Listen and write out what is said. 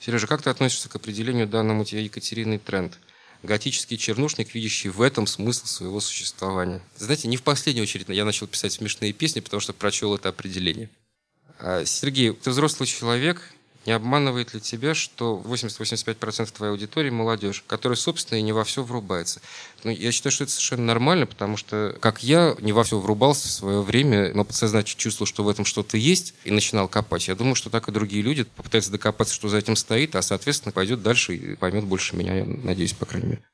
Сережа, как ты относишься к определению данному тебе Екатериной тренд? Готический чернушник, видящий в этом смысл своего существования. Знаете, не в последнюю очередь я начал писать смешные песни, потому что прочел это определение. Сергей, ты взрослый человек, не обманывает ли тебя, что 80-85% твоей аудитории молодежь, которая, собственно, и не во все врубается? Ну, я считаю, что это совершенно нормально, потому что, как я, не во все врубался в свое время, но подсознательно чувствовал, что в этом что-то есть, и начинал копать. Я думаю, что так и другие люди попытаются докопаться, что за этим стоит, а, соответственно, пойдет дальше и поймет больше меня, я надеюсь, по крайней мере.